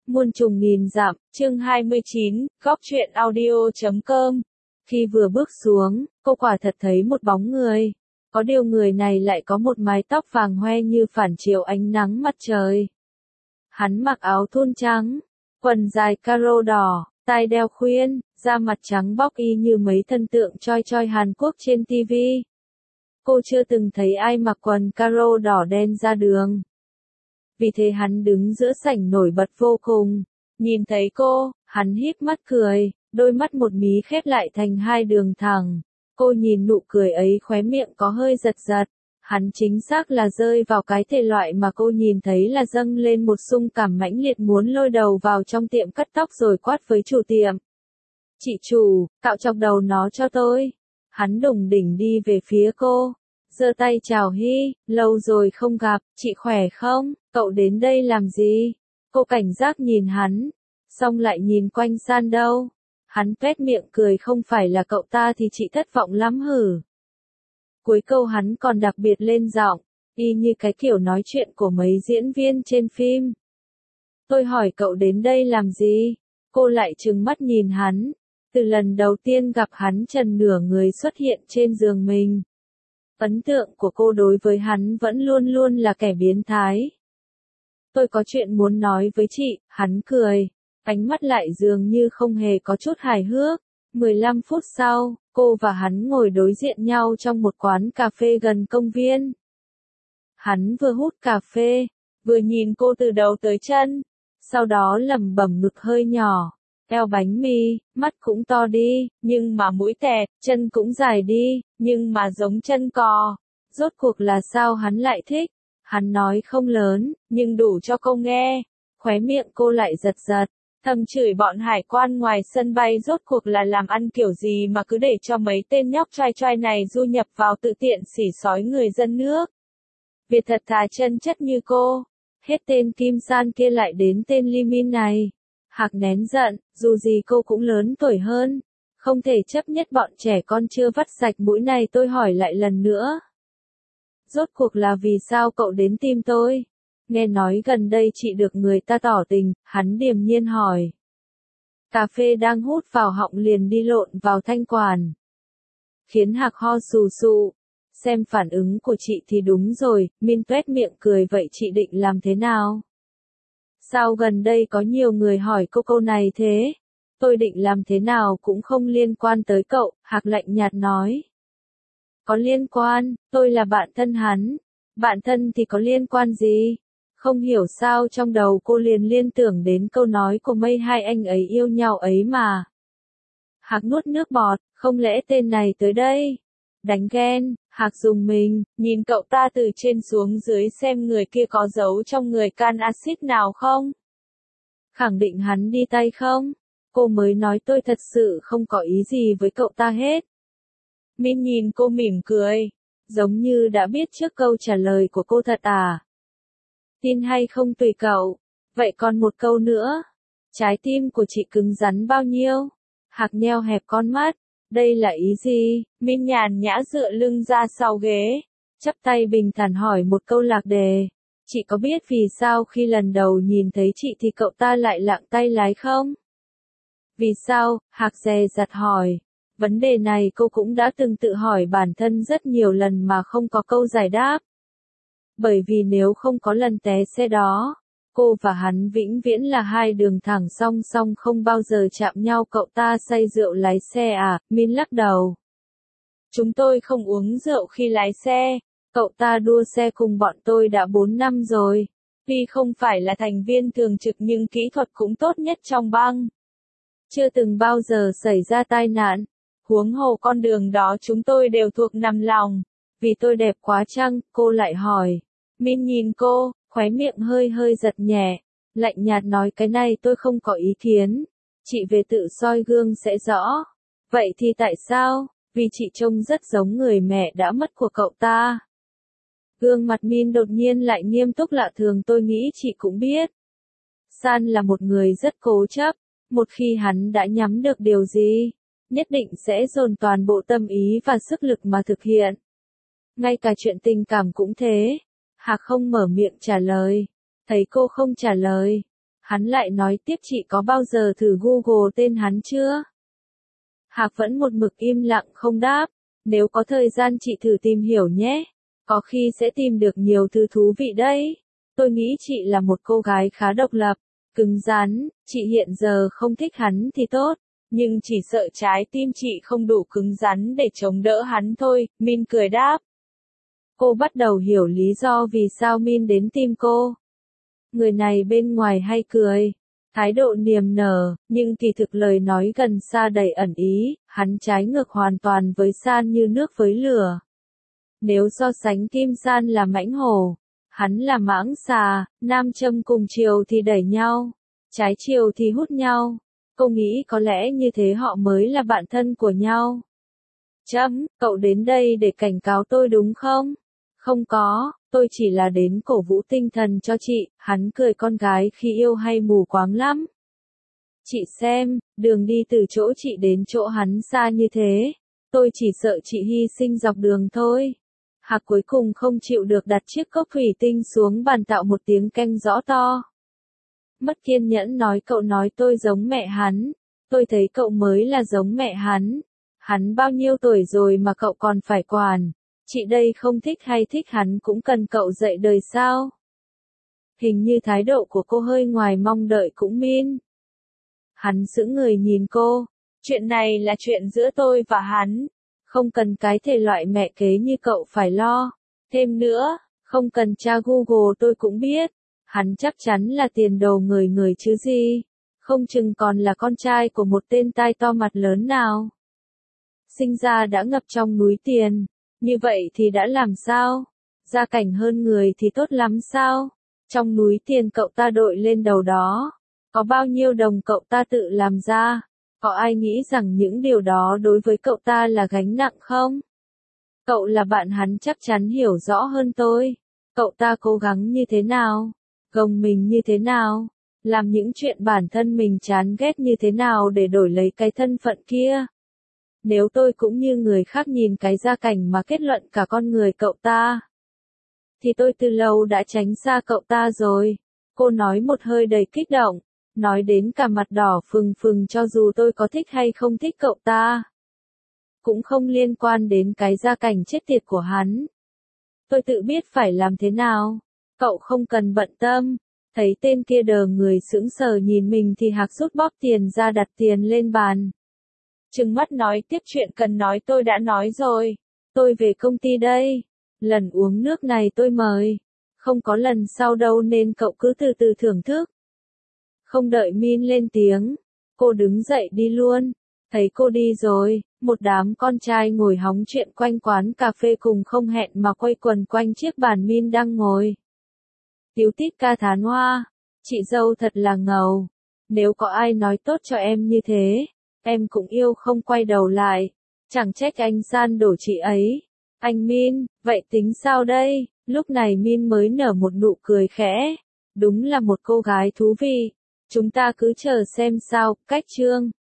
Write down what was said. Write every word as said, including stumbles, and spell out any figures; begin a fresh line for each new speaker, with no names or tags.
Muôn trùng nghìn dặm, chương hai mươi chín, góc truyện audio chấm com. Khi vừa bước xuống, cô quả thật thấy một bóng người. Có điều người này lại có một mái tóc vàng hoe như phản chiếu ánh nắng mặt trời. Hắn mặc áo thun trắng, quần dài caro đỏ, tai đeo khuyên, da mặt trắng bóc y như mấy thần tượng choi choi Hàn Quốc trên ti vi. Cô chưa từng thấy ai mặc quần caro đỏ đen ra đường. Vì thế hắn đứng giữa sảnh nổi bật vô cùng. Nhìn thấy cô, hắn híp mắt cười, đôi mắt một mí khép lại thành hai đường thẳng. Cô nhìn nụ cười ấy khóe miệng có hơi giật giật. Hắn chính xác là rơi vào cái thể loại mà cô nhìn thấy là dâng lên một xung cảm mãnh liệt muốn lôi đầu vào trong tiệm cắt tóc rồi quát với chủ tiệm. Chị chủ, cạo chọc đầu nó cho tôi. Hắn đùng đỉnh đi về phía cô. Giơ tay chào Hi, lâu rồi không gặp, chị khỏe không, cậu đến đây làm gì? Cô cảnh giác nhìn hắn, xong lại nhìn quanh san đâu. Hắn tuét miệng cười không phải là cậu ta thì chị thất vọng lắm hử. Cuối câu hắn còn đặc biệt lên giọng, y như cái kiểu nói chuyện của mấy diễn viên trên phim. Tôi hỏi cậu đến đây làm gì? Cô lại trừng mắt nhìn hắn. Từ lần đầu tiên gặp hắn trần nửa người xuất hiện trên giường mình. Ấn tượng của cô đối với hắn vẫn luôn luôn là kẻ biến thái. Tôi có chuyện muốn nói với chị, hắn cười, ánh mắt lại dường như không hề có chút hài hước. mười lăm phút sau, cô và hắn ngồi đối diện nhau trong một quán cà phê gần công viên. Hắn vừa hút cà phê, vừa nhìn cô từ đầu tới chân, sau đó lẩm bẩm ngực hơi nhỏ. Eo bánh mì, mắt cũng to đi, nhưng mà mũi tẹt, chân cũng dài đi, nhưng mà giống chân cò. Rốt cuộc là sao hắn lại thích? Hắn nói không lớn, nhưng đủ cho cô nghe. Khóe miệng cô lại giật giật, thầm chửi bọn hải quan ngoài sân bay rốt cuộc là làm ăn kiểu gì mà cứ để cho mấy tên nhóc trai trai này du nhập vào tự tiện xỉ sói người dân nước. Việc thật thà chân chất như cô, hết tên Kim San kia lại đến tên Lee Min này. Hạc nén giận, dù gì cô cũng lớn tuổi hơn, không thể chấp nhất bọn trẻ con chưa vắt sạch mũi này. Tôi hỏi lại lần nữa. Rốt cuộc là vì sao cậu đến tìm tôi? Nghe nói gần đây chị được người ta tỏ tình, hắn điềm nhiên hỏi. Cà phê đang hút vào họng liền đi lộn vào thanh quản. Khiến Hạc ho sù sụ. Xem phản ứng của chị thì đúng rồi, Min tuét miệng cười vậy chị định làm thế nào? Sao gần đây có nhiều người hỏi cô câu này thế? Tôi định làm thế nào cũng không liên quan tới cậu, Hạc lạnh nhạt nói. Có liên quan, tôi là bạn thân hắn. Bạn thân thì có liên quan gì? Không hiểu sao trong đầu cô liền liên tưởng đến câu nói của Mây hai anh ấy yêu nhau ấy mà. Hạc nuốt nước bọt, không lẽ tên này tới đây? Đánh ghen, Hạc dùng mình, nhìn cậu ta từ trên xuống dưới xem người kia có giấu trong người can axit nào không? Khẳng định hắn đi tay không? Cô mới nói tôi thật sự không có ý gì với cậu ta hết. Min nhìn cô mỉm cười, giống như đã biết trước câu trả lời của cô thật à? Tin hay không tùy cậu. Vậy còn một câu nữa. Trái tim của chị cứng rắn bao nhiêu? Hạc nheo hẹp con mắt. Đây là ý gì? Min nhàn nhã dựa lưng ra sau ghế, chắp tay bình thản hỏi một câu lạc đề. Chị có biết vì sao khi lần đầu nhìn thấy chị thì cậu ta lại lặng tay lái không? Vì sao? Hạc dè dặt hỏi. Vấn đề này cô cũng đã từng tự hỏi bản thân rất nhiều lần mà không có câu giải đáp. Bởi vì nếu không có lần té xe đó, cô và hắn vĩnh viễn là hai đường thẳng song song không bao giờ chạm nhau. Cậu ta say rượu lái xe à? Min lắc đầu. Chúng tôi không uống rượu khi lái xe. Cậu ta đua xe cùng bọn tôi đã bốn năm rồi. Tuy không phải là thành viên thường trực nhưng kỹ thuật cũng tốt nhất trong bang. Chưa từng bao giờ xảy ra tai nạn. Huống hồ con đường đó chúng tôi đều thuộc nằm lòng. Vì tôi đẹp quá chăng? Cô lại hỏi. Min nhìn cô, khóe miệng hơi hơi giật nhẹ, lạnh nhạt nói cái này tôi không có ý kiến. Chị về tự soi gương sẽ rõ. Vậy thì tại sao? Vì chị trông rất giống người mẹ đã mất của cậu ta. Gương mặt Min đột nhiên lại nghiêm túc lạ thường. Tôi nghĩ chị cũng biết. San là một người rất cố chấp. Một khi hắn đã nhắm được điều gì, nhất định sẽ dồn toàn bộ tâm ý và sức lực mà thực hiện. Ngay cả chuyện tình cảm cũng thế. Hạc không mở miệng trả lời. Thấy cô không trả lời, Hắn lại nói tiếp chị có bao giờ thử Google tên hắn chưa? Hạc vẫn một mực im lặng không đáp. Nếu có thời gian chị thử tìm hiểu nhé. Có khi sẽ tìm được nhiều thứ thú vị đấy. Tôi nghĩ chị là một cô gái khá độc lập, cứng rắn, chị hiện giờ không thích hắn thì tốt. Nhưng chỉ sợ trái tim chị không đủ cứng rắn để chống đỡ hắn thôi, Min cười đáp. Cô bắt đầu hiểu lý do vì sao Min đến tìm cô. Người này bên ngoài hay cười, thái độ niềm nở, nhưng kỳ thực lời nói gần xa đầy ẩn ý, hắn trái ngược hoàn toàn với San như nước với lửa. Nếu so sánh Kim San là mãnh hổ, hắn là mãng xà, nam châm cùng chiều thì đẩy nhau, trái chiều thì hút nhau. Cô nghĩ có lẽ như thế họ mới là bạn thân của nhau. Chấm, cậu đến đây để cảnh cáo tôi đúng không? Không có, tôi chỉ là đến cổ vũ tinh thần cho chị, hắn cười con gái khi yêu hay mù quáng lắm. Chị xem, đường đi từ chỗ chị đến chỗ hắn xa như thế. Tôi chỉ sợ chị hy sinh dọc đường thôi. Hạc cuối cùng không chịu được đặt chiếc cốc thủy tinh xuống bàn tạo một tiếng canh rõ to. Mất kiên nhẫn nói cậu nói tôi giống mẹ hắn. Tôi thấy cậu mới là giống mẹ hắn. Hắn bao nhiêu tuổi rồi mà cậu còn phải quản. Chị đây không thích hay thích hắn cũng cần cậu dạy đời sao? Hình như thái độ của cô hơi ngoài mong đợi cũng Min. Hắn sững người nhìn cô. Chuyện này là chuyện giữa tôi và hắn. Không cần cái thể loại mẹ kế như cậu phải lo. Thêm nữa, không cần tra Google tôi cũng biết. Hắn chắc chắn là tiền đồ người người chứ gì. Không chừng còn là con trai của một tên tai to mặt lớn nào. Sinh ra đã ngập trong núi tiền. Như vậy thì đã làm sao? Gia cảnh hơn người thì tốt lắm sao? Trong núi tiền cậu ta đội lên đầu đó. Có bao nhiêu đồng cậu ta tự làm ra? Có ai nghĩ rằng những điều đó đối với cậu ta là gánh nặng không? Cậu là bạn hắn chắc chắn hiểu rõ hơn tôi. Cậu ta cố gắng như thế nào? Gồng mình như thế nào? Làm những chuyện bản thân mình chán ghét như thế nào để đổi lấy cái thân phận kia? Nếu tôi cũng như người khác nhìn cái gia cảnh mà kết luận cả con người cậu ta, thì tôi từ lâu đã tránh xa cậu ta rồi. Cô nói một hơi đầy kích động, nói đến cả mặt đỏ phừng phừng cho dù tôi có thích hay không thích cậu ta. Cũng không liên quan đến cái gia cảnh chết tiệt của hắn. Tôi tự biết phải làm thế nào. Cậu không cần bận tâm. Thấy tên kia đờ người sững sờ nhìn mình thì Hạc rút bóp tiền ra đặt tiền lên bàn. Trừng mắt nói tiếp chuyện cần nói tôi đã nói rồi. Tôi về công ty đây. Lần uống nước này tôi mời. Không có lần sau đâu nên cậu cứ từ từ thưởng thức. Không đợi Min lên tiếng. Cô đứng dậy đi luôn. Thấy cô đi rồi, một đám con trai ngồi hóng chuyện quanh quán cà phê cùng không hẹn mà quay quần quanh chiếc bàn Min đang ngồi. Tíu tít ca thán hoa. Chị dâu thật là ngầu. Nếu có ai nói tốt cho em như thế, em cũng yêu không quay đầu lại. Chẳng trách anh San đổ chị ấy. Anh Min, vậy tính sao đây? Lúc này Min mới nở một nụ cười khẽ. Đúng là một cô gái thú vị. Chúng ta cứ chờ xem sao, cách chương.